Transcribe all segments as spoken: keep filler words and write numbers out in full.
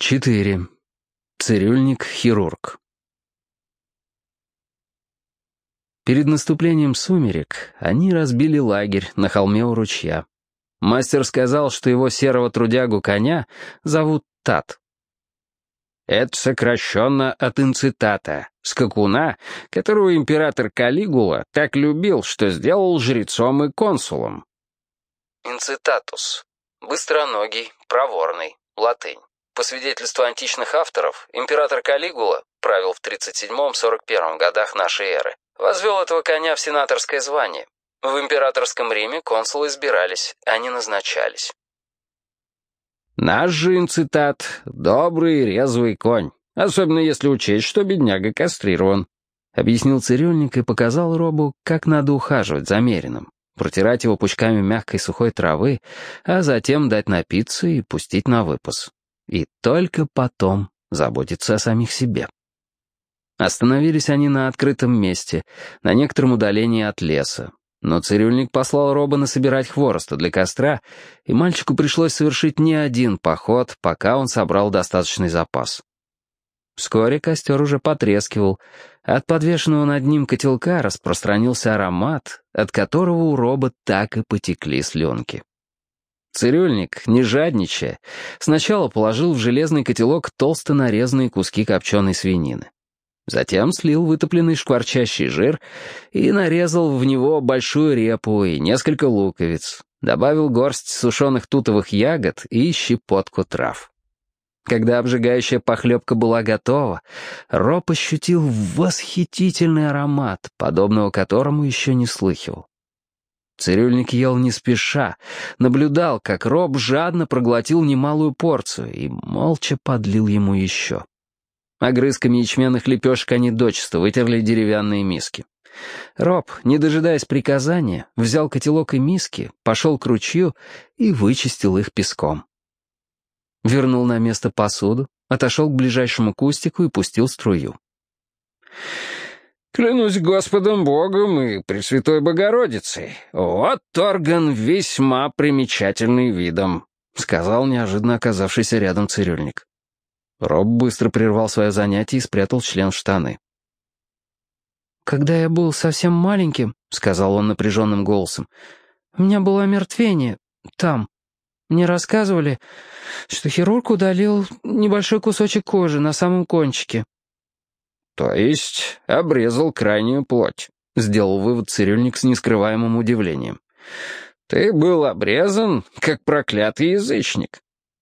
четыре. Цирюльник-хирург. Перед наступлением сумерек они разбили лагерь на холме у ручья. Мастер сказал, что его серого трудягу-коня зовут Тат. Это сокращенно от инцитата, скакуна, которого император Калигула так любил, что сделал жрецом и консулом. Инцитатус. Быстроногий, проворный, латынь. По свидетельству античных авторов, император Калигула правил в тридцать седьмом — сорок первом годах нашей эры. Возвел этого коня в сенаторское звание. В императорском Риме консулы избирались, а не назначались. Наш же инцитат — добрый резвый конь, особенно если учесть, что бедняга кастрирован, объяснил цирюльник и показал Робу, как надо ухаживать за мерином, протирать его пучками мягкой сухой травы, а затем дать напиться и пустить на выпас. И только потом заботиться о самих себе. Остановились они на открытом месте, на некотором удалении от леса. Но цирюльник послал Робана собирать хвороста для костра, и мальчику пришлось совершить не один поход, пока он собрал достаточный запас. Вскоре костер уже потрескивал, а от подвешенного над ним котелка распространился аромат, от которого у Роба так и потекли слюнки. Цирюльник, не жадничая, сначала положил в железный котелок толсто нарезанные куски копченой свинины. Затем слил вытопленный шкварчащий жир и нарезал в него большую репу и несколько луковиц, добавил горсть сушеных тутовых ягод и щепотку трав. Когда обжигающая похлебка была готова, Роб ощутил восхитительный аромат, подобного которому еще не слыхивал. Цирюльник ел не спеша, наблюдал, как Роб жадно проглотил немалую порцию и молча подлил ему еще. Огрызками ячменных лепешек они дочисто вытерли деревянные миски. Роб, не дожидаясь приказания, взял котелок и миски, пошел к ручью и вычистил их песком. Вернул на место посуду, отошел к ближайшему кустику и пустил струю. «Клянусь Господом Богом и Пресвятой Богородицей, вот орган весьма примечательный видом», — сказал неожиданно оказавшийся рядом цирюльник. Роб быстро прервал свое занятие и спрятал член в штаны. «Когда я был совсем маленьким, — сказал он напряженным голосом, — у меня было омертвение там. Мне рассказывали, что хирург удалил небольшой кусочек кожи на самом кончике». «То есть обрезал крайнюю плоть», — сделал вывод цирюльник с нескрываемым удивлением. «Ты был обрезан, как проклятый язычник».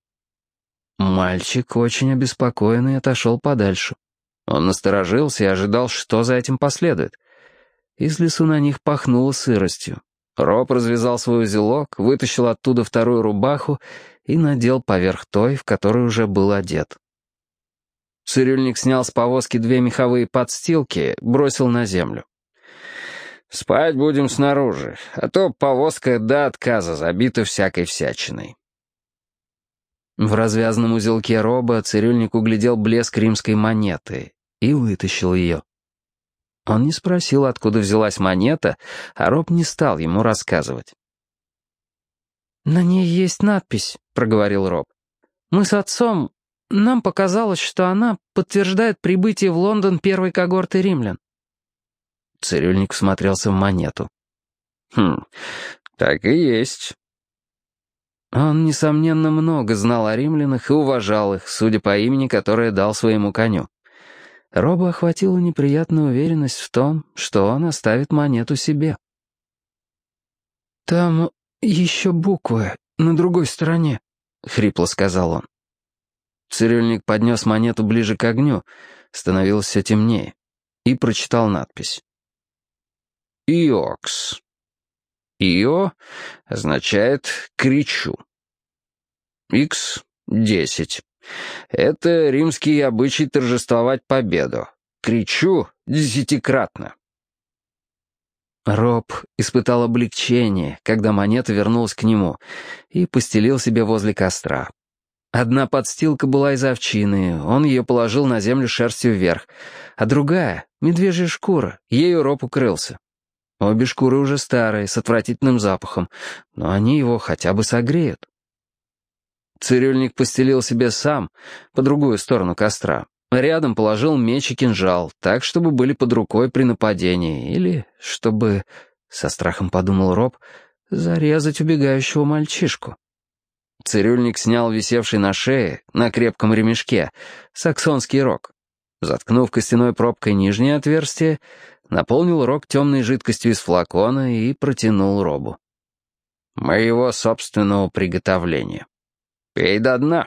Мальчик, очень обеспокоенный, отошел подальше. Он насторожился и ожидал, что за этим последует. Из лесу на них пахнуло сыростью. Роб развязал свой узелок, вытащил оттуда вторую рубаху и надел поверх той, в которой уже был одет. Цирюльник снял с повозки две меховые подстилки, бросил на землю. «Спать будем снаружи, а то повозка до отказа забита всякой всячиной». В развязанном узелке Роба цирюльник углядел блеск римской монеты и вытащил ее. Он не спросил, откуда взялась монета, а Роб не стал ему рассказывать. «На ней есть надпись», — проговорил Роб. «Мы с отцом... Нам показалось, что она подтверждает прибытие в Лондон первой когорты римлян». Цирюльник всмотрелся в монету. «Хм, так и есть». Он, несомненно, много знал о римлянах и уважал их, судя по имени, которое дал своему коню. Роба охватила неприятная уверенность в том, что он оставит монету себе. «Там еще буквы на другой стороне», — хрипло сказал он. Цирюльник поднес монету ближе к огню, становилось все темнее, и прочитал надпись. «Иокс». «Ио» означает «кричу». «Икс» — десять. Это римский обычай торжествовать победу. «Кричу» десятикратно. Роб испытал облегчение, когда монета вернулась к нему, и постелил себе возле костра. Одна подстилка была из овчины, он ее положил на землю шерстью вверх, а другая — медвежья шкура, ею Роб укрылся. Обе шкуры уже старые, с отвратительным запахом, но они его хотя бы согреют. Цирюльник постелил себе сам, по другую сторону костра. Рядом положил меч и кинжал, так, чтобы были под рукой при нападении, или чтобы, со страхом подумал Роб, зарезать убегающего мальчишку. Цирюльник снял висевший на шее, на крепком ремешке, саксонский рог. Заткнув костяной пробкой нижнее отверстие, наполнил рог темной жидкостью из флакона и протянул Робу. «Моего собственного приготовления. Пей до дна».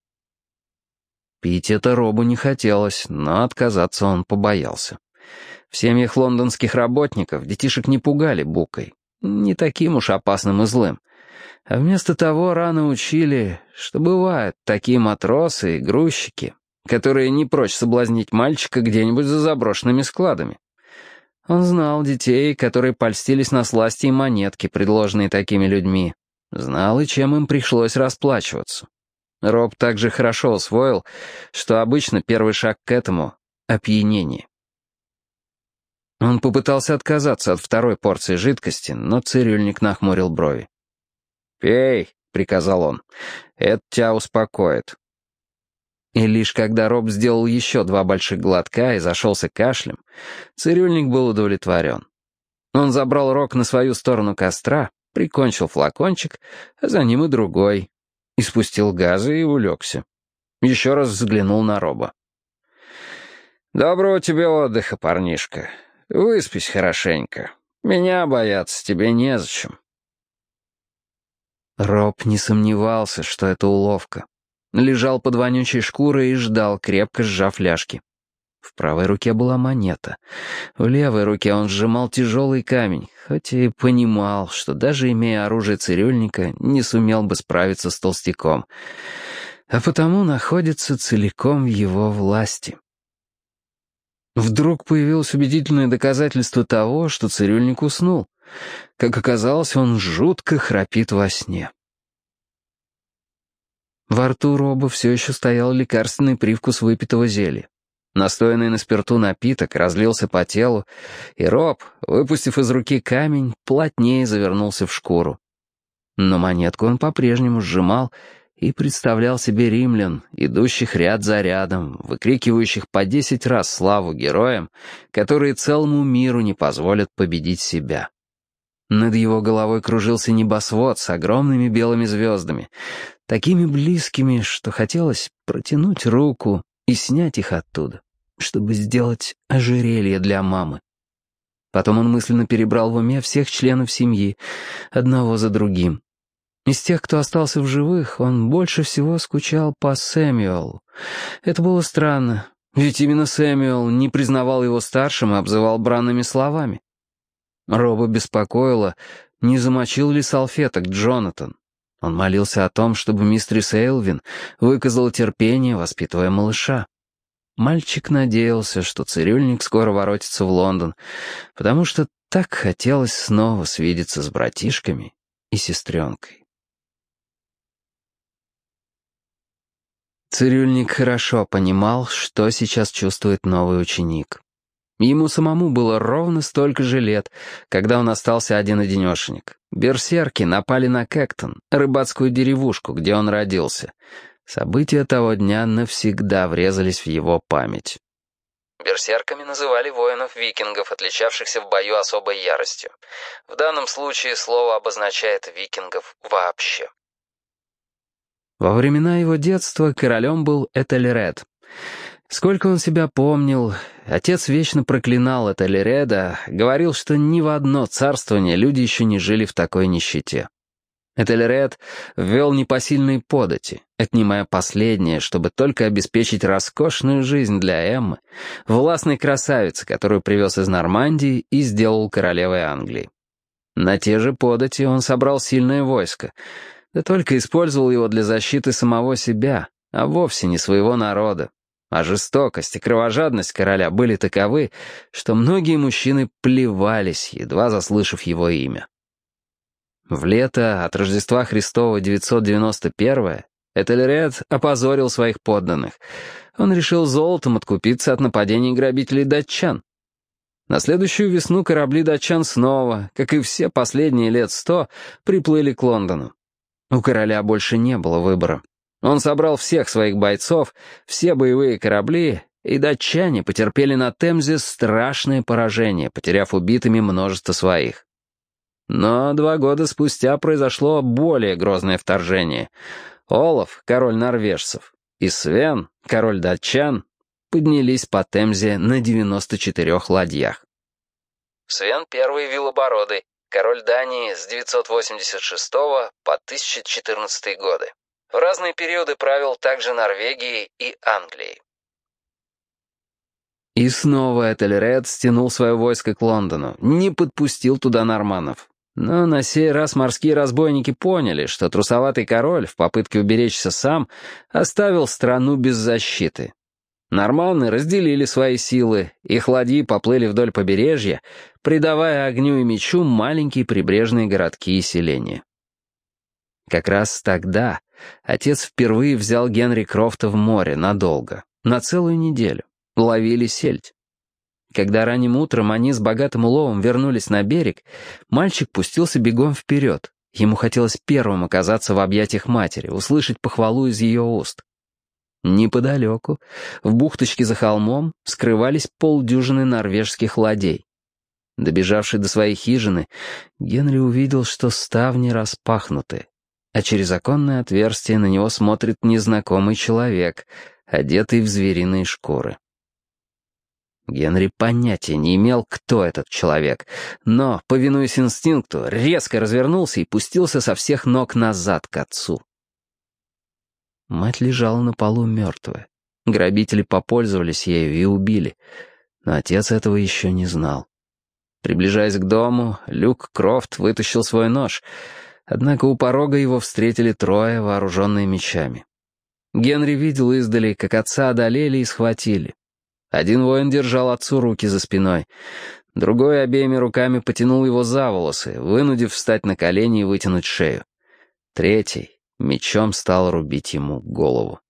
Пить это Робу не хотелось, но отказаться он побоялся. В семьях лондонских работников детишек не пугали букой, не таким уж опасным и злым. А вместо того рано учили, что бывают такие матросы и грузчики, которые не прочь соблазнить мальчика где-нибудь за заброшенными складами. Он знал детей, которые польстились на сласти и монетки, предложенные такими людьми. Знал и чем им пришлось расплачиваться. Роб также хорошо усвоил, что обычно первый шаг к этому — опьянение. Он попытался отказаться от второй порции жидкости, но цирюльник нахмурил брови. «Пей», — приказал он, — «это тебя успокоит». И лишь когда Роб сделал еще два больших глотка и зашелся кашлем, цирюльник был удовлетворен. Он забрал рог на свою сторону костра, прикончил флакончик, а за ним и другой, и спустил газы и улегся. Еще раз взглянул на Роба. «Доброго тебе отдыха, парнишка. Выспись хорошенько. Меня бояться тебе незачем». Роб не сомневался, что это уловка. Лежал под вонючей шкурой и ждал, крепко сжав ляжки. В правой руке была монета. В левой руке он сжимал тяжелый камень, хоть и понимал, что даже имея оружие цирюльника, не сумел бы справиться с толстяком, а потому находится целиком в его власти. Вдруг появилось убедительное доказательство того, что цирюльник уснул. Как оказалось, он жутко храпит во сне. Во рту Роба все еще стоял лекарственный привкус выпитого зелья. Настоянный на спирту напиток разлился по телу, и Роб, выпустив из руки камень, плотнее завернулся в шкуру. Но монетку он по-прежнему сжимал и представлял себе римлян, идущих ряд за рядом, выкрикивающих по десять раз славу героям, которые целому миру не позволят победить себя. Над его головой кружился небосвод с огромными белыми звездами, такими близкими, что хотелось протянуть руку и снять их оттуда, чтобы сделать ожерелье для мамы. Потом он мысленно перебрал в уме всех членов семьи, одного за другим. Из тех, кто остался в живых, он больше всего скучал по Сэмюэлу. Это было странно, ведь именно Сэмюэл не признавал его старшим и обзывал бранными словами. Роба беспокоило, не замочил ли салфеток Джонатан. Он молился о том, чтобы мистерис Эйлвин выказала терпение, воспитывая малыша. Мальчик надеялся, что цирюльник скоро воротится в Лондон, потому что так хотелось снова свидеться с братишками и сестренкой. Цирюльник хорошо понимал, что сейчас чувствует новый ученик. Ему самому было ровно столько же лет, когда он остался один-одинешенек. Берсерки напали на Кэктон, рыбацкую деревушку, где он родился. События того дня навсегда врезались в его память. Берсерками называли воинов-викингов, отличавшихся в бою особой яростью. В данном случае слово обозначает викингов вообще. Во времена его детства королем был Этельред. Сколько он себя помнил, отец вечно проклинал Этельреда, говорил, что ни в одно царствование люди еще не жили в такой нищете. Этельред ввел непосильные подати, отнимая последнее, чтобы только обеспечить роскошную жизнь для Эммы, властной красавицы, которую привез из Нормандии и сделал королевой Англии. На те же подати он собрал сильное войско, да только использовал его для защиты самого себя, а вовсе не своего народа. А жестокость и кровожадность короля были таковы, что многие мужчины плевались, едва заслышав его имя. В лето от Рождества Христова девятьсот девяносто первого Этельред опозорил своих подданных. Он решил золотом откупиться от нападений грабителей датчан. На следующую весну корабли датчан снова, как и все последние лет сто, приплыли к Лондону. У короля больше не было выбора. Он собрал всех своих бойцов, все боевые корабли, и датчане потерпели на Темзе страшное поражение, потеряв убитыми множество своих. Но два года спустя произошло более грозное вторжение. Олаф, король норвежцев, и Свен, король датчан, поднялись по Темзе на девяноста четырёх ладьях. Свен I Вилобородый, король Дании с девятьсот восемьдесят шестого по тысяча четырнадцатый годы. В разные периоды правил также Норвегией и Англией. И снова Этельред стянул свое войско к Лондону, не подпустил туда норманнов. Но на сей раз морские разбойники поняли, что трусоватый король в попытке уберечься сам оставил страну без защиты. Норманны разделили свои силы, их ладьи поплыли вдоль побережья, придавая огню и мечу маленькие прибрежные городки и селения. Как раз тогда отец впервые взял Генри Крофта в море надолго, на целую неделю. Ловили сельдь. Когда ранним утром они с богатым уловом вернулись на берег, мальчик пустился бегом вперед. Ему хотелось первым оказаться в объятиях матери, услышать похвалу из ее уст. Неподалеку, в бухточке за холмом, скрывались полдюжины норвежских ладей. Добежавший до своей хижины, Генри увидел, что ставни распахнуты, а через оконное отверстие на него смотрит незнакомый человек, одетый в звериные шкуры. Генри понятия не имел, кто этот человек, но, повинуясь инстинкту, резко развернулся и пустился со всех ног назад к отцу. Мать лежала на полу мертвая. Грабители попользовались ею и убили, но отец этого еще не знал. Приближаясь к дому, Люк Крофт вытащил свой нож, однако у порога его встретили трое, вооруженные мечами. Генри видел издали, как отца одолели и схватили. Один воин держал отцу руки за спиной, другой обеими руками потянул его за волосы, вынудив встать на колени и вытянуть шею. Третий мечом стал рубить ему голову.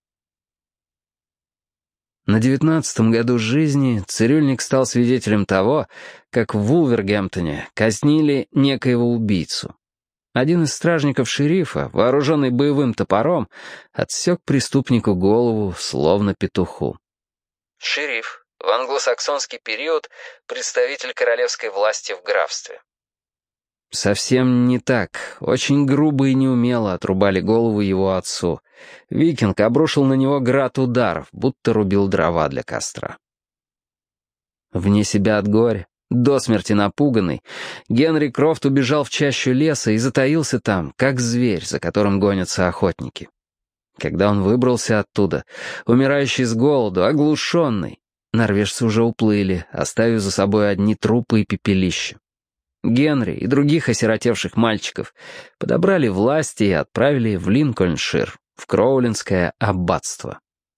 На девятнадцатом году жизни цирюльник стал свидетелем того, как в Вулвергемптоне казнили некоего убийцу. Один из стражников шерифа, вооруженный боевым топором, отсек преступнику голову, словно петуху. Шериф. В англосаксонский период представитель королевской власти в графстве. Совсем не так. Очень грубо и неумело отрубали голову его отцу. Викинг обрушил на него град ударов, будто рубил дрова для костра. Вне себя от горя, до смерти напуганный, Генри Крофт убежал в чащу леса и затаился там, как зверь, за которым гонятся охотники. Когда он выбрался оттуда, умирающий с голоду, оглушенный, норвежцы уже уплыли, оставив за собой одни трупы и пепелища. Генри и других осиротевших мальчиков подобрали власти и отправили в Линкольншир, в Кроулинское аббатство.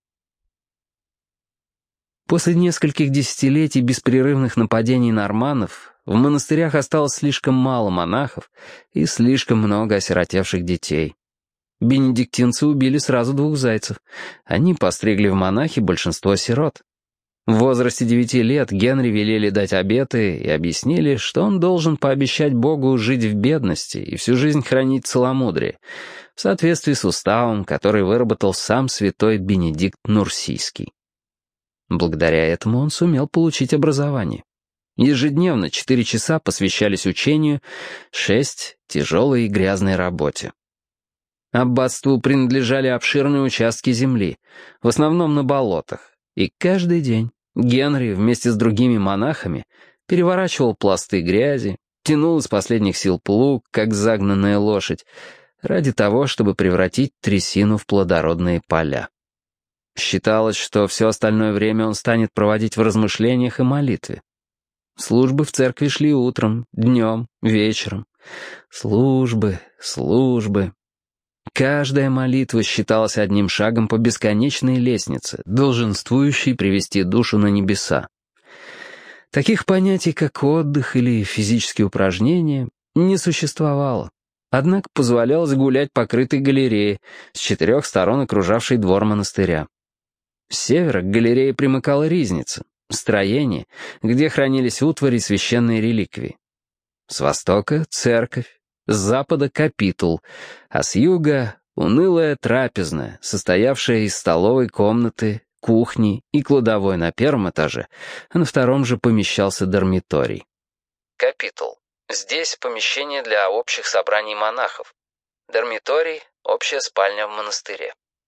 После нескольких десятилетий беспрерывных нападений норманнов в монастырях осталось слишком мало монахов и слишком много осиротевших детей. Бенедиктинцы убили сразу двух зайцев. Они постригли в монахи большинство сирот. В возрасте девяти лет Генри велели дать обеты и объяснили, что он должен пообещать Богу жить в бедности и всю жизнь хранить целомудрие, в соответствии с уставом, который выработал сам святой Бенедикт Нурсийский. Благодаря этому он сумел получить образование. Ежедневно четыре часа посвящались учению, шесть — тяжелой и грязной работе. Аббатству принадлежали обширные участки земли, в основном на болотах, и каждый день Генри вместе с другими монахами переворачивал пласты грязи, тянул из последних сил плуг, как загнанная лошадь, ради того, чтобы превратить трясину в плодородные поля. Считалось, что все остальное время он станет проводить в размышлениях и молитве. Службы в церкви шли утром, днем, вечером. Службы, службы. Каждая молитва считалась одним шагом по бесконечной лестнице, долженствующей привести душу на небеса. Таких понятий, как отдых или физические упражнения, не существовало. Однако позволялось гулять по крытой галерее, с четырех сторон окружавшей двор монастыря. С севера к галерее примыкала ризница, строение, где хранились утвари и священные реликвии. С востока — церковь, с запада — капитул, а с юга Унылая трапезная, состоявшая из столовой комнаты, кухни и кладовой на первом этаже, а на втором же помещался дармиторий. Капитул. Здесь помещение для общих собраний монахов. Дармиторий — общая спальня в монастыре.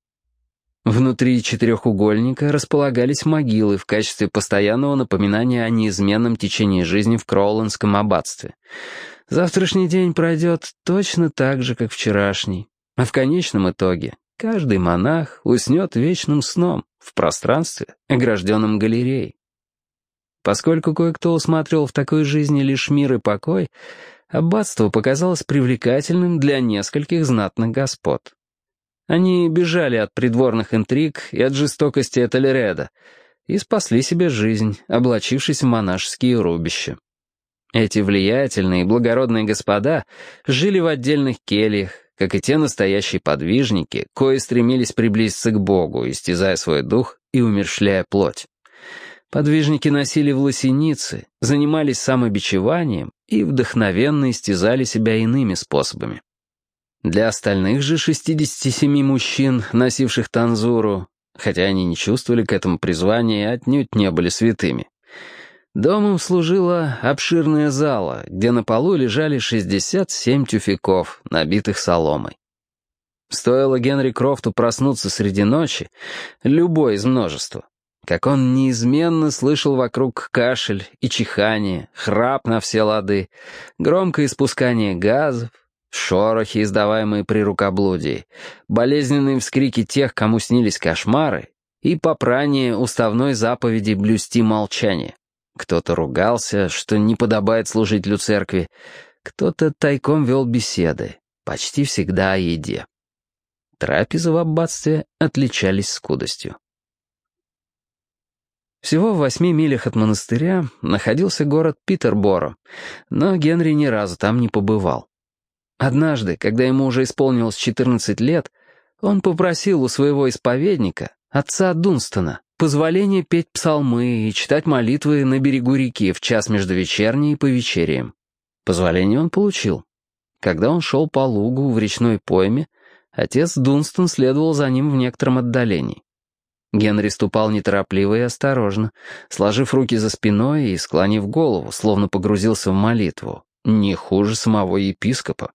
Внутри четырехугольника располагались могилы в качестве постоянного напоминания о неизменном течении жизни в Кроулендском аббатстве. Завтрашний день пройдет точно так же, как вчерашний, а в конечном итоге каждый монах уснет вечным сном в пространстве, огражденном галереей. Поскольку кое-кто усматривал в такой жизни лишь мир и покой, аббатство показалось привлекательным для нескольких знатных господ. Они бежали от придворных интриг и от жестокости Этельреда и спасли себе жизнь, облачившись в монашеские рубища. Эти влиятельные и благородные господа жили в отдельных кельях, как и те настоящие подвижники, кои стремились приблизиться к Богу, истязая свой дух и умерщвляя плоть. Подвижники носили власеницы, занимались самобичеванием и вдохновенно истязали себя иными способами. Для остальных же шестидесяти семи мужчин, носивших танзуру, хотя они не чувствовали к этому призвания и отнюдь не были святыми, домом служила обширная зала, где на полу лежали шестьдесят семь тюфяков, набитых соломой. Стоило Генри Крофту проснуться среди ночи, любой из множества, как он неизменно слышал вокруг кашель и чихание, храп на все лады, громкое испускание газов, шорохи, издаваемые при рукоблудии, болезненные вскрики тех, кому снились кошмары, и попрание уставной заповеди блюсти молчание. Кто-то ругался, что не подобает служителю церкви, кто-то тайком вел беседы, почти всегда о еде. Трапезы в аббатстве отличались скудостью. Всего в восьми милях от монастыря находился город Питерборо, но Генри ни разу там не побывал. Однажды, когда ему уже исполнилось четырнадцать лет, он попросил у своего исповедника, отца Дунстона, позволения петь псалмы и читать молитвы на берегу реки в час между вечерней и повечерием. Позволение он получил. Когда он шел по лугу в речной пойме, отец Дунстон следовал за ним в некотором отдалении. Генри ступал неторопливо и осторожно, сложив руки за спиной и склонив голову, словно погрузился в молитву, не хуже самого епископа.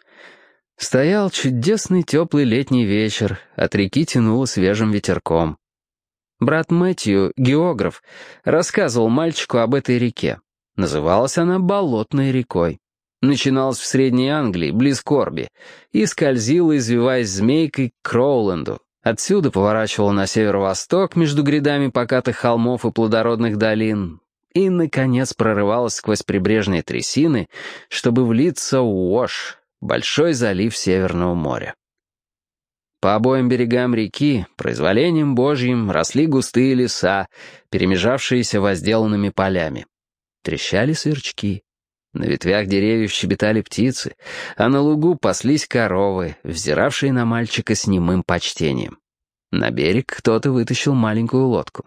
Стоял чудесный теплый летний вечер, от реки тянуло свежим ветерком. Брат Мэтью, географ, рассказывал мальчику об этой реке. Называлась она Болотной рекой. Начиналась в Средней Англии, близ Корби, и скользила, извиваясь змейкой, к Кроуленду. Отсюда поворачивала на северо-восток между грядами покатых холмов и плодородных долин и, наконец, прорывалась сквозь прибрежные трясины, чтобы влиться в Уош, большой залив Северного моря. По обоим берегам реки, произволением Божьим, росли густые леса, перемежавшиеся возделанными полями. Трещали сверчки. На ветвях деревьев щебетали птицы, а на лугу паслись коровы, взиравшие на мальчика с немым почтением. На берег кто-то вытащил маленькую лодку.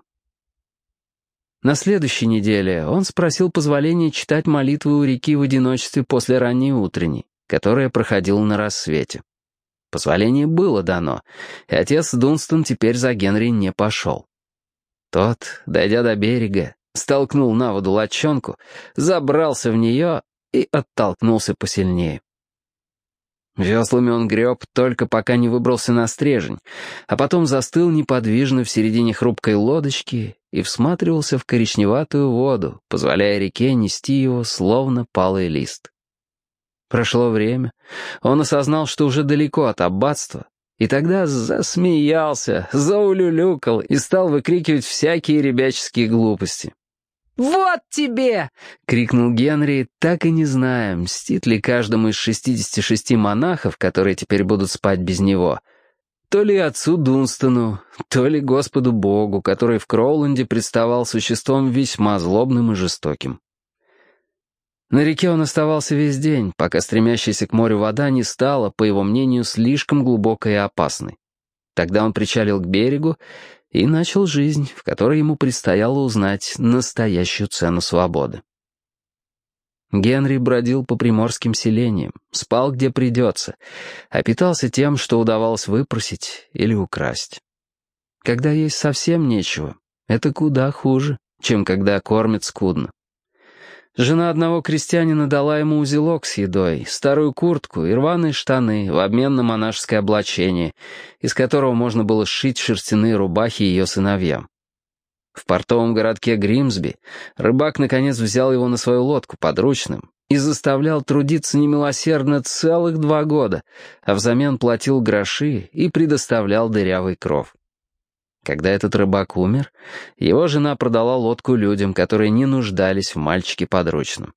На следующей неделе он спросил позволения читать молитвы у реки в одиночестве после ранней утренней, которая проходила на рассвете. Позволение было дано, и отец Дунстон теперь за Генри не пошел. Тот, дойдя до берега, столкнул на воду лодчонку, забрался в нее и оттолкнулся посильнее. Веслами он греб, только пока не выбрался на стрежень, а потом застыл неподвижно в середине хрупкой лодочки и всматривался в коричневатую воду, позволяя реке нести его, словно палый лист. Прошло время, он осознал, что уже далеко от аббатства, и тогда засмеялся, заулюлюкал и стал выкрикивать всякие ребяческие глупости. «Вот тебе!» — крикнул Генри, так и не зная, мстит ли каждому из шестидесяти шести монахов, которые теперь будут спать без него, то ли отцу Дунстону, то ли Господу Богу, который в Кроуленде представал существом весьма злобным и жестоким. На реке он оставался весь день, пока стремящаяся к морю вода не стала, по его мнению, слишком глубокой и опасной. Тогда он причалил к берегу и начал жизнь, в которой ему предстояло узнать настоящую цену свободы. Генри бродил по приморским селениям, спал где придется, а питался тем, что удавалось выпросить или украсть. Когда есть совсем нечего, это куда хуже, чем когда кормят скудно. Жена одного крестьянина дала ему узелок с едой, старую куртку и рваные штаны в обмен на монашеское облачение, из которого можно было сшить шерстяные рубахи ее сыновьям. В портовом городке Гримсби рыбак наконец взял его на свою лодку подручным и заставлял трудиться немилосердно целых два года, а взамен платил гроши и предоставлял дырявый кров. Когда этот рыбак умер, его жена продала лодку людям, которые не нуждались в мальчике подручном.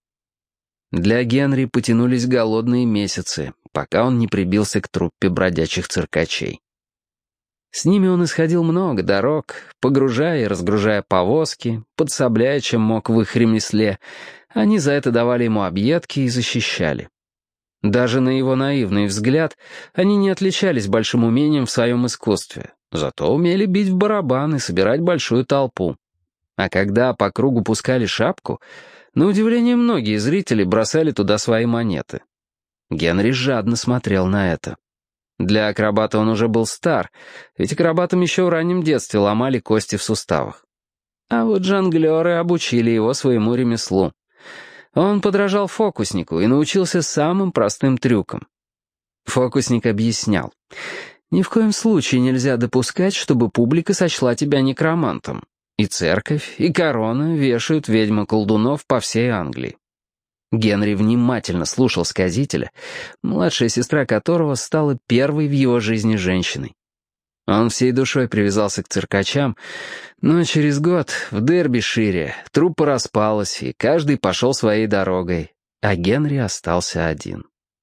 Для Генри потянулись голодные месяцы, пока он не прибился к труппе бродячих циркачей. С ними он исходил много дорог, погружая и разгружая повозки, подсобляя, чем мог в их ремесле. Они за это давали ему объедки и защищали. Даже на его наивный взгляд они не отличались большим умением в своем искусстве, зато умели бить в барабан и собирать большую толпу. А когда по кругу пускали шапку, на удивление многие зрители бросали туда свои монеты. Генри жадно смотрел на это. Для акробата он уже был стар, ведь акробатам еще в раннем детстве ломали кости в суставах. А вот жонглеры обучили его своему ремеслу. Он подражал фокуснику и научился самым простым трюкам. Фокусник объяснял: «Ни в коем случае нельзя допускать, чтобы публика сочла тебя некромантом. И церковь, и корона вешают ведьм-колдунов по всей Англии». Генри внимательно слушал сказителя, младшая сестра которого стала первой в его жизни женщиной. Он всей душой привязался к циркачам, но через год в Дербишире труппа распалась, и каждый пошел своей дорогой, а Генри остался один.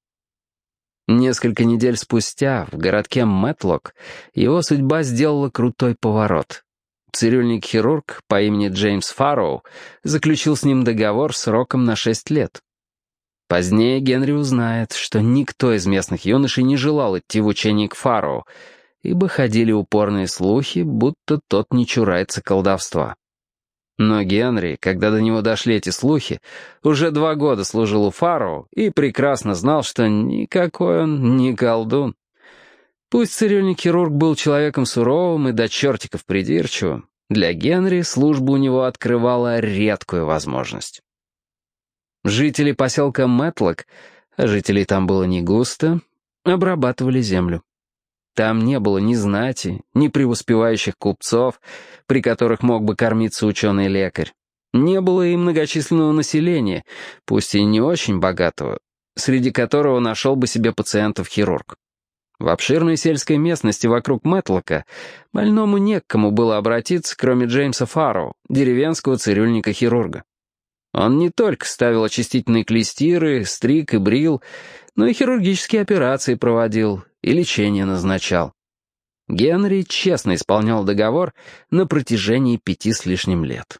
Несколько недель спустя в городке Мэтлок его судьба сделала крутой поворот. Цирюльник-хирург по имени Джеймс Фарроу заключил с ним договор сроком на шесть лет. Позднее Генри узнает, что никто из местных юношей не желал идти в учение к Фарроу, ибо ходили упорные слухи, будто тот не чурается колдовства. Но Генри, когда до него дошли эти слухи, уже два года служил у Фарроу и прекрасно знал, что никакой он не колдун. Пусть цирюльник-хирург был человеком суровым и до чертиков придирчивым, для Генри служба у него открывала редкую возможность. Жители поселка Мэтлок, а жителей там было не густо, обрабатывали землю. Там не было ни знати, ни преуспевающих купцов, при которых мог бы кормиться ученый-лекарь. Не было и многочисленного населения, пусть и не очень богатого, среди которого нашел бы себе пациентов хирург. В обширной сельской местности вокруг Мэтлока больному не к кому было обратиться, кроме Джеймса Фарроу, деревенского цирюльника-хирурга. Он не только ставил очистительные клестиры, стриг и брил, но и хирургические операции проводил и лечение назначал. Генри честно исполнял договор на протяжении пяти с лишним лет.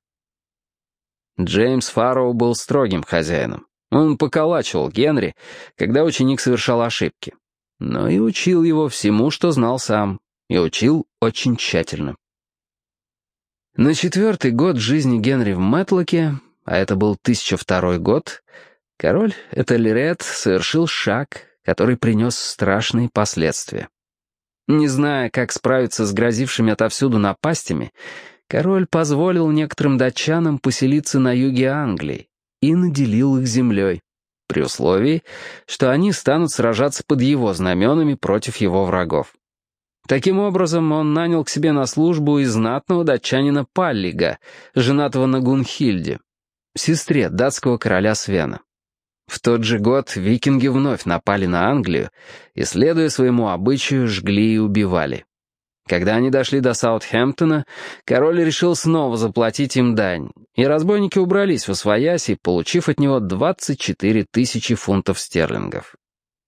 Джеймс Фарроу был строгим хозяином. Он поколачивал Генри, когда ученик совершал ошибки. Но и учил его всему, что знал сам, и учил очень тщательно. На четвертый год жизни Генри в Мэтлоке, а это был тысяча второй год, король Этельред совершил шаг, который принес страшные последствия. Не зная, как справиться с грозившими отовсюду напастями, король позволил некоторым датчанам поселиться на юге Англии и наделил их землей, при условии, что они станут сражаться под его знаменами против его врагов. Таким образом, он нанял к себе на службу и знатного датчанина Паллига, женатого на Гунхильде, сестре датского короля Свена. В тот же год викинги вновь напали на Англию и, следуя своему обычаю, жгли и убивали. Когда они дошли до Саутгемптона, король решил снова заплатить им дань, и разбойники убрались восвояси, получив от него двадцать четыре тысячи фунтов стерлингов.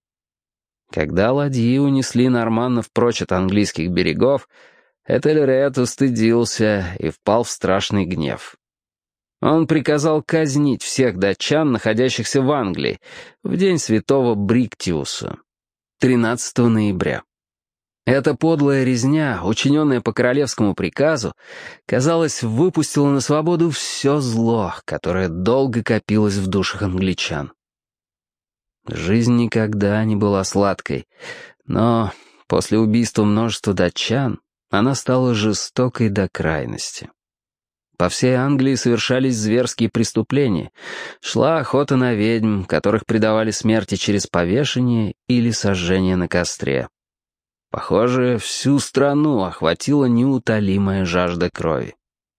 Когда ладьи унесли норманнов прочь от английских берегов, Этельред устыдился и впал в страшный гнев. Он приказал казнить всех датчан, находящихся в Англии, в день святого Бриктиуса, тринадцатого ноября. Эта подлая резня, учиненная по королевскому приказу, казалось, выпустила на свободу все зло, которое долго копилось в душах англичан. Жизнь никогда не была сладкой, но после убийства множества датчан она стала жестокой до крайности. По всей Англии совершались зверские преступления, шла охота на ведьм, которых предавали смерти через повешение или сожжение на костре. Похоже, всю страну охватила неутолимая жажда крови.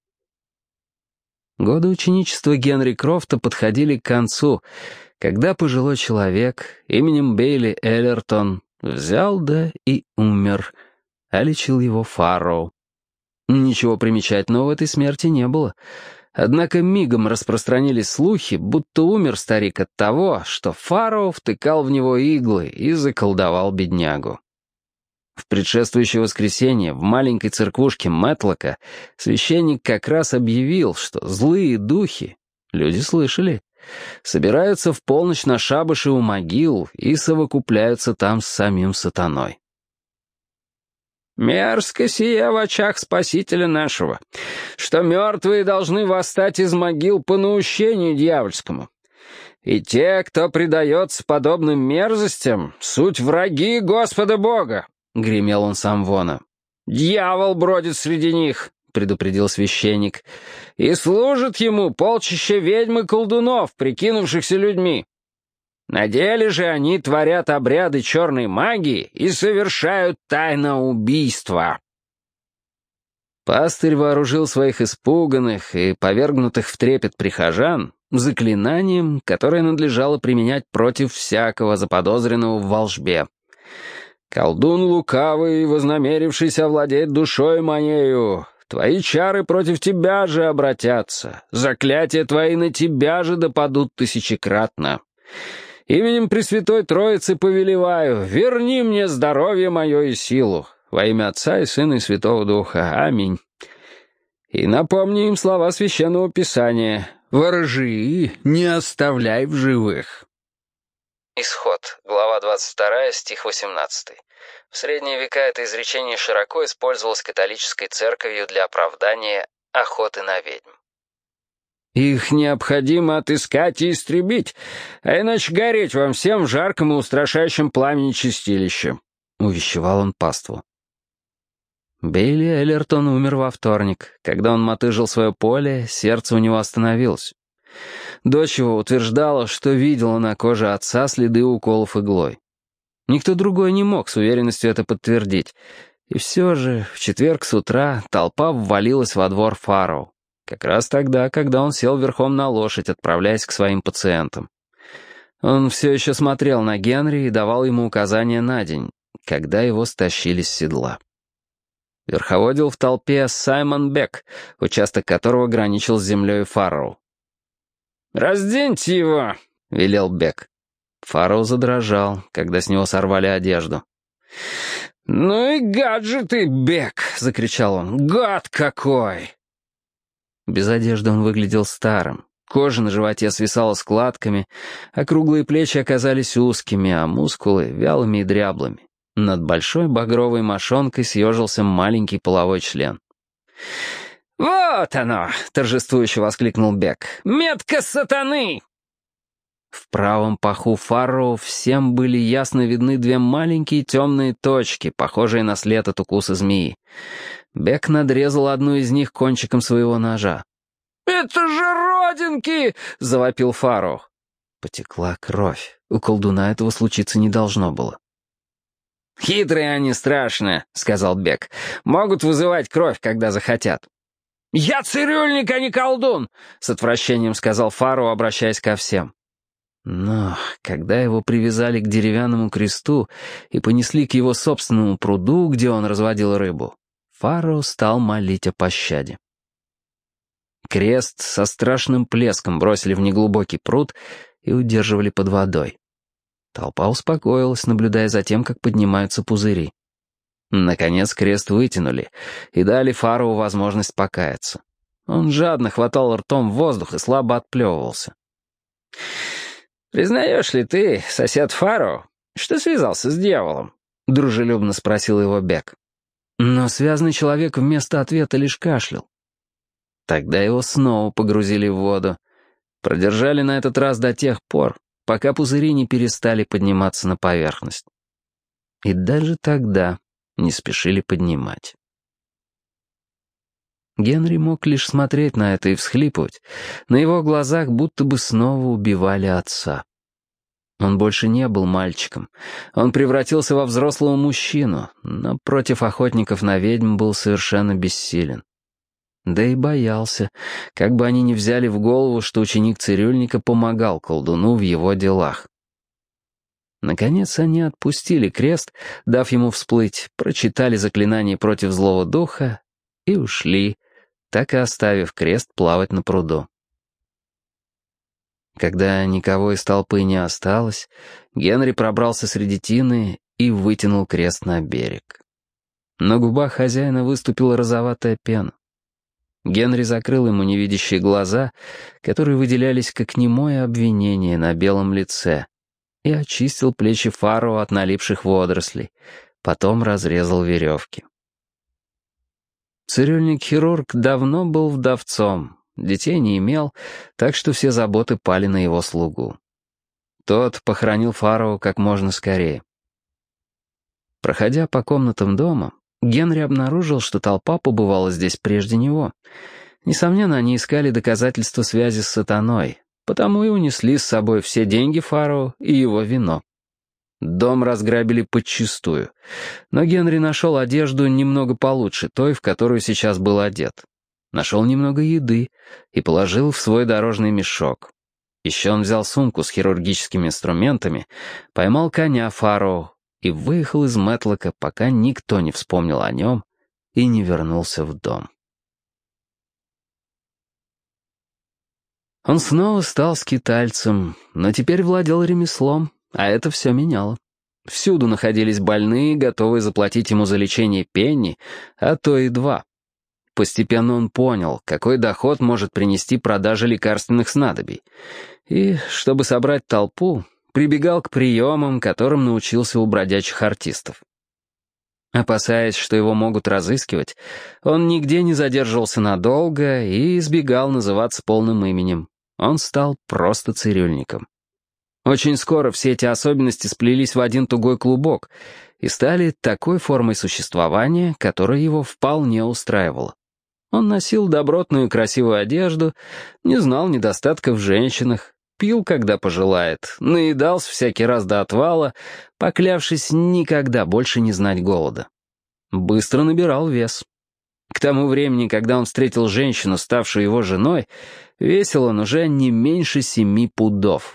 Годы ученичества Генри Крофта подходили к концу, когда пожилой человек именем Бейли Эллертон взял да и умер, а лечил его Фарроу. Ничего примечательного в этой смерти не было. Однако мигом распространились слухи, будто умер старик от того, что Фарроу втыкал в него иглы и заколдовал беднягу. В предшествующее воскресенье в маленькой церквушке Мэтлока священник как раз объявил, что злые духи, люди слышали, собираются в полночь на шабаше у могил и совокупляются там с самим сатаной. «Мерзко сие в очах Спасителя нашего, что мертвые должны восстать из могил по наущению дьявольскому. И те, кто предается подобным мерзостям, суть враги Господа Бога», — гремел он сам вона. «Дьявол бродит среди них», — предупредил священник, «и служит ему полчища ведьм и колдунов, прикинувшихся людьми. На деле же они творят обряды черной магии и совершают тайноубийство». Пастырь вооружил своих испуганных и повергнутых в трепет прихожан заклинанием, которое надлежало применять против всякого заподозренного в волжбе. «Колдун лукавый, вознамерившийся овладеть душой моею, твои чары против тебя же обратятся, заклятия твои на тебя же допадут тысячекратно. Именем Пресвятой Троицы повелеваю, верни мне здоровье мое и силу. Во имя Отца и Сына и Святого Духа. Аминь. И напомни им слова Священного Писания. Ворожии не оставляй в живых». Исход, глава двадцать вторая, стих восемнадцатый. В средние века это изречение широко использовалось католической церковью для оправдания охоты на ведьм. «Их необходимо отыскать и истребить, а иначе гореть вам всем в жарком и устрашающем пламени чистилища», — увещевал он паству. Бейли Эллертон умер во вторник. Когда он мотыжил свое поле, сердце у него остановилось. Дочь его утверждала, что видела на коже отца следы уколов иглой. Никто другой не мог с уверенностью это подтвердить. И все же в четверг с утра толпа ввалилась во двор Фарроу. Как раз тогда, когда он сел верхом на лошадь, отправляясь к своим пациентам. Он все еще смотрел на Генри и давал ему указания на день, когда его стащили с седла. Верховодил в толпе Саймон Бек, участок которого граничил с землей Фарроу. «Разденьте его!» — велел Бек. Фарроу задрожал, когда с него сорвали одежду. «Ну и гад же ты, Бек!» — закричал он. «Гад какой!» Без одежды он выглядел старым. Кожа на животе свисала складками, округлые плечи оказались узкими, а мускулы — вялыми и дряблыми. Над большой багровой мошонкой съежился маленький половой член. «Вот оно!» — торжествующе воскликнул Бек. «Метка сатаны!» В правом паху Фарроу всем были ясно видны две маленькие темные точки, похожие на след от укуса змеи. Бек надрезал одну из них кончиком своего ножа. «Это же родинки!» — завопил Фарроу. Потекла кровь. У колдуна этого случиться не должно было. «Хитрые они, страшно», — сказал Бек. «Могут вызывать кровь, когда захотят». «Я цирюльник, а не колдун!» — с отвращением сказал Фарроу, обращаясь ко всем. Но когда его привязали к деревянному кресту и понесли к его собственному пруду, где он разводил рыбу, Фарроу стал молить о пощаде. Крест со страшным плеском бросили в неглубокий пруд и удерживали под водой. Толпа успокоилась, наблюдая за тем, как поднимаются пузыри. Наконец крест вытянули и дали Фарроу возможность покаяться. Он жадно хватал ртом воздух и слабо отплевывался. «Признаешь ли ты, сосед Фарроу, что связался с дьяволом?» — дружелюбно спросил его Бек. Но связанный человек вместо ответа лишь кашлял. Тогда его снова погрузили в воду. Продержали на этот раз до тех пор, пока пузыри не перестали подниматься на поверхность. И даже тогда не спешили поднимать. Генри мог лишь смотреть на это и всхлипывать. На его глазах будто бы снова убивали отца. Он больше не был мальчиком. Он превратился во взрослого мужчину, но против охотников на ведьм был совершенно бессилен. Да и боялся, как бы они ни взяли в голову, что ученик цирюльника помогал колдуну в его делах. Наконец они отпустили крест, дав ему всплыть, прочитали заклинание против злого духа и ушли, так и оставив крест плавать на пруду. Когда никого из толпы не осталось, Генри пробрался среди тины и вытянул крест на берег. На губах хозяина выступила розоватая пена. Генри закрыл ему невидящие глаза, которые выделялись как немое обвинение на белом лице, и очистил плечи Фаро от налипших водорослей, потом разрезал веревки. Цирюльник-хирург давно был вдовцом, детей не имел, так что все заботы пали на его слугу. Тот похоронил Фаро как можно скорее. Проходя по комнатам дома, Генри обнаружил, что толпа побывала здесь прежде него. Несомненно, они искали доказательства связи с сатаной, потому и унесли с собой все деньги Фаро и его вино. Дом разграбили подчистую, но Генри нашел одежду немного получше той, в которую сейчас был одет. Нашел немного еды и положил в свой дорожный мешок. Еще он взял сумку с хирургическими инструментами, поймал коня Фаро и выехал из Мэтлока, пока никто не вспомнил о нем и не вернулся в дом. Он снова стал скитальцем, но теперь владел ремеслом, а это все меняло. Всюду находились больные, готовые заплатить ему за лечение пенни, а то и два. Постепенно он понял, какой доход может принести продажа лекарственных снадобий, и, чтобы собрать толпу, прибегал к приемам, которым научился у бродячих артистов. Опасаясь, что его могут разыскивать, он нигде не задерживался надолго и избегал называться полным именем. Он стал просто цирюльником. Очень скоро все эти особенности сплелись в один тугой клубок и стали такой формой существования, которая его вполне устраивала. Он носил добротную и красивую одежду, не знал недостатков в женщинах, пил, когда пожелает, наедался всякий раз до отвала, поклявшись никогда больше не знать голода. Быстро набирал вес. К тому времени, когда он встретил женщину, ставшую его женой, весил он уже не меньше семи пудов.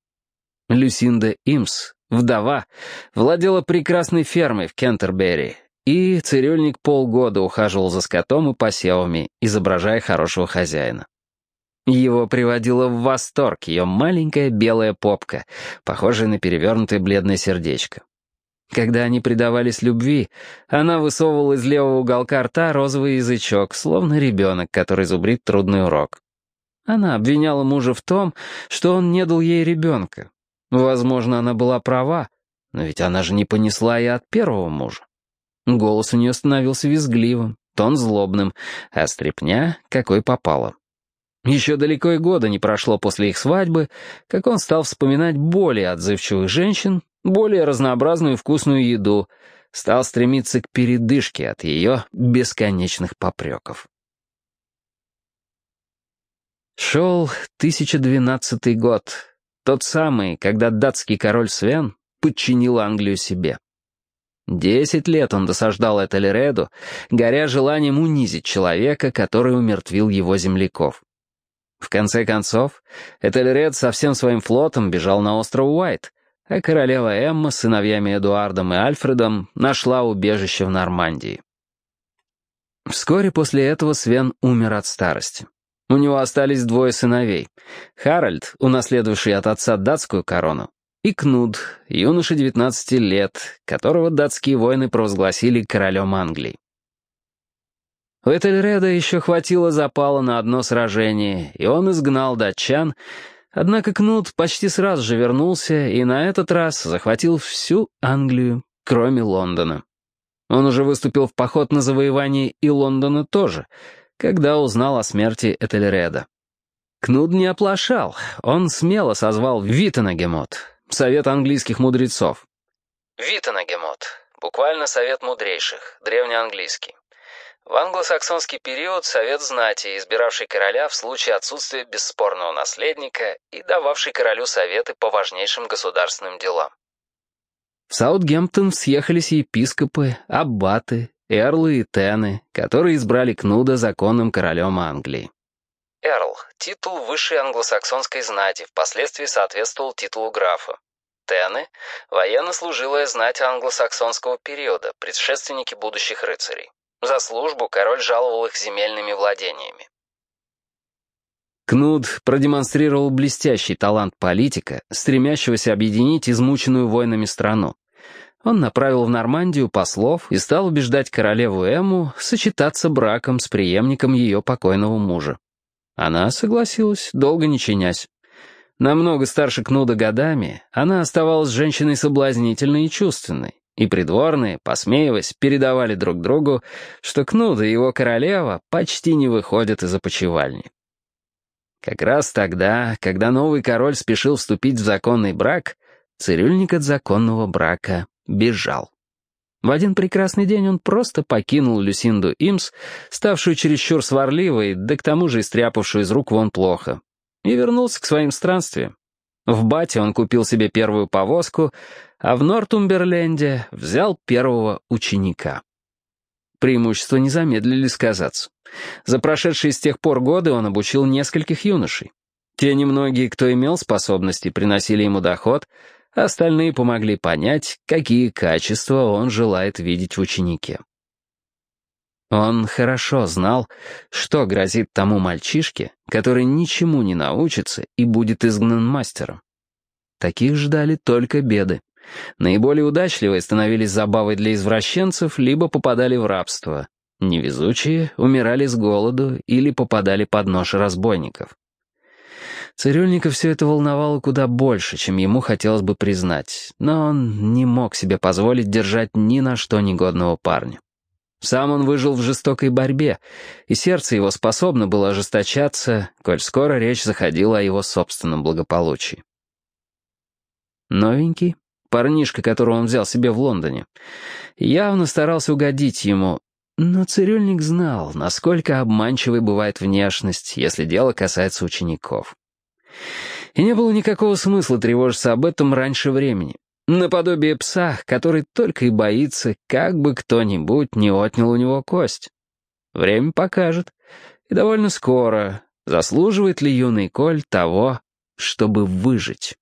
Люсинда Имс, вдова, владела прекрасной фермой в Кентербери, и цирюльник полгода ухаживал за скотом и посевами, изображая хорошего хозяина. Его приводила в восторг ее маленькая белая попка, похожая на перевернутое бледное сердечко. Когда они предавались любви, она высовывала из левого уголка рта розовый язычок, словно ребенок, который зубрит трудный урок. Она обвиняла мужа в том, что он не дал ей ребенка. Возможно, она была права, но ведь она же не понесла и от первого мужа. Голос у нее становился визгливым, тон злобным, а стряпня какой попало. Еще далеко и года не прошло после их свадьбы, как он стал вспоминать более отзывчивых женщин, более разнообразную и вкусную еду, стал стремиться к передышке от ее бесконечных попреков. Шел тысяча двенадцатый год, тот самый, когда датский король Свен подчинил Англию себе. Десять лет он досаждал Этельреду, горя желанием унизить человека, который умертвил его земляков. В конце концов, Этельред со всем своим флотом бежал на остров Уайт, а королева Эмма с сыновьями Эдуардом и Альфредом нашла убежище в Нормандии. Вскоре после этого Свен умер от старости. У него остались двое сыновей — Харальд, унаследовавший от отца датскую корону, и Кнуд, юноша девятнадцати лет, которого датские воины провозгласили королем Англии. У Этельреда еще хватило запала на одно сражение, и он изгнал датчан, однако Кнут почти сразу же вернулся и на этот раз захватил всю Англию кроме Лондона. Он уже выступил в поход на завоевание и Лондона тоже, когда узнал о смерти Этельреда. Кнуд не оплошал, он смело созвал Виттенагемот, совет английских мудрецов. Виттенагемот, буквально совет мудрейших, древнеанглийский. В англосаксонский период совет знати, избиравший короля в случае отсутствия бесспорного наследника и дававший королю советы по важнейшим государственным делам. В Саутгемптон съехались епископы, аббаты, эрлы и тены, которые избрали Кнуда законным королем Англии. Эрл — титул высшей англосаксонской знати, впоследствии соответствовал титулу графа. Тены — военнослужилая знать англосаксонского периода, предшественники будущих рыцарей. За службу король жаловал их земельными владениями. Кнуд продемонстрировал блестящий талант политика, стремящегося объединить измученную войнами страну. Он направил в Нормандию послов и стал убеждать королеву Эмму сочетаться браком с преемником ее покойного мужа. Она согласилась, долго не чинясь. Намного старше Кнуда годами, она оставалась женщиной соблазнительной и чувственной, и придворные, посмеиваясь, передавали друг другу, что Кнуд и его королева почти не выходят из опочивальни. Как раз тогда, когда новый король спешил вступить в законный брак, цирюльник от законного брака бежал. В один прекрасный день он просто покинул Люсинду Имс, ставшую чересчур сварливой, да к тому же истряпавшую из рук вон плохо, и вернулся к своим странствиям. В Бате он купил себе первую повозку, а в Нортумберленде взял первого ученика. Преимущества не замедлили сказаться. За прошедшие с тех пор годы он обучил нескольких юношей. Те немногие, кто имел способности, приносили ему доход, а остальные помогли понять, какие качества он желает видеть в ученике. Он хорошо знал, что грозит тому мальчишке, который ничему не научится и будет изгнан мастером. Таких ждали только беды. Наиболее удачливые становились забавой для извращенцев, либо попадали в рабство. Невезучие умирали с голоду или попадали под нож разбойников. Цирюльника все это волновало куда больше, чем ему хотелось бы признать, но он не мог себе позволить держать ни на что негодного парня. Сам он выжил в жестокой борьбе, и сердце его способно было ожесточаться, коль скоро речь заходила о его собственном благополучии. Новенький, парнишка, которого он взял себе в Лондоне, явно старался угодить ему, но цирюльник знал, насколько обманчивой бывает внешность, если дело касается учеников. И не было никакого смысла тревожиться об этом раньше времени. Наподобие пса, который только и боится, как бы кто-нибудь не отнял у него кость. Время покажет, и довольно скоро, заслуживает ли юный Коль того, чтобы выжить.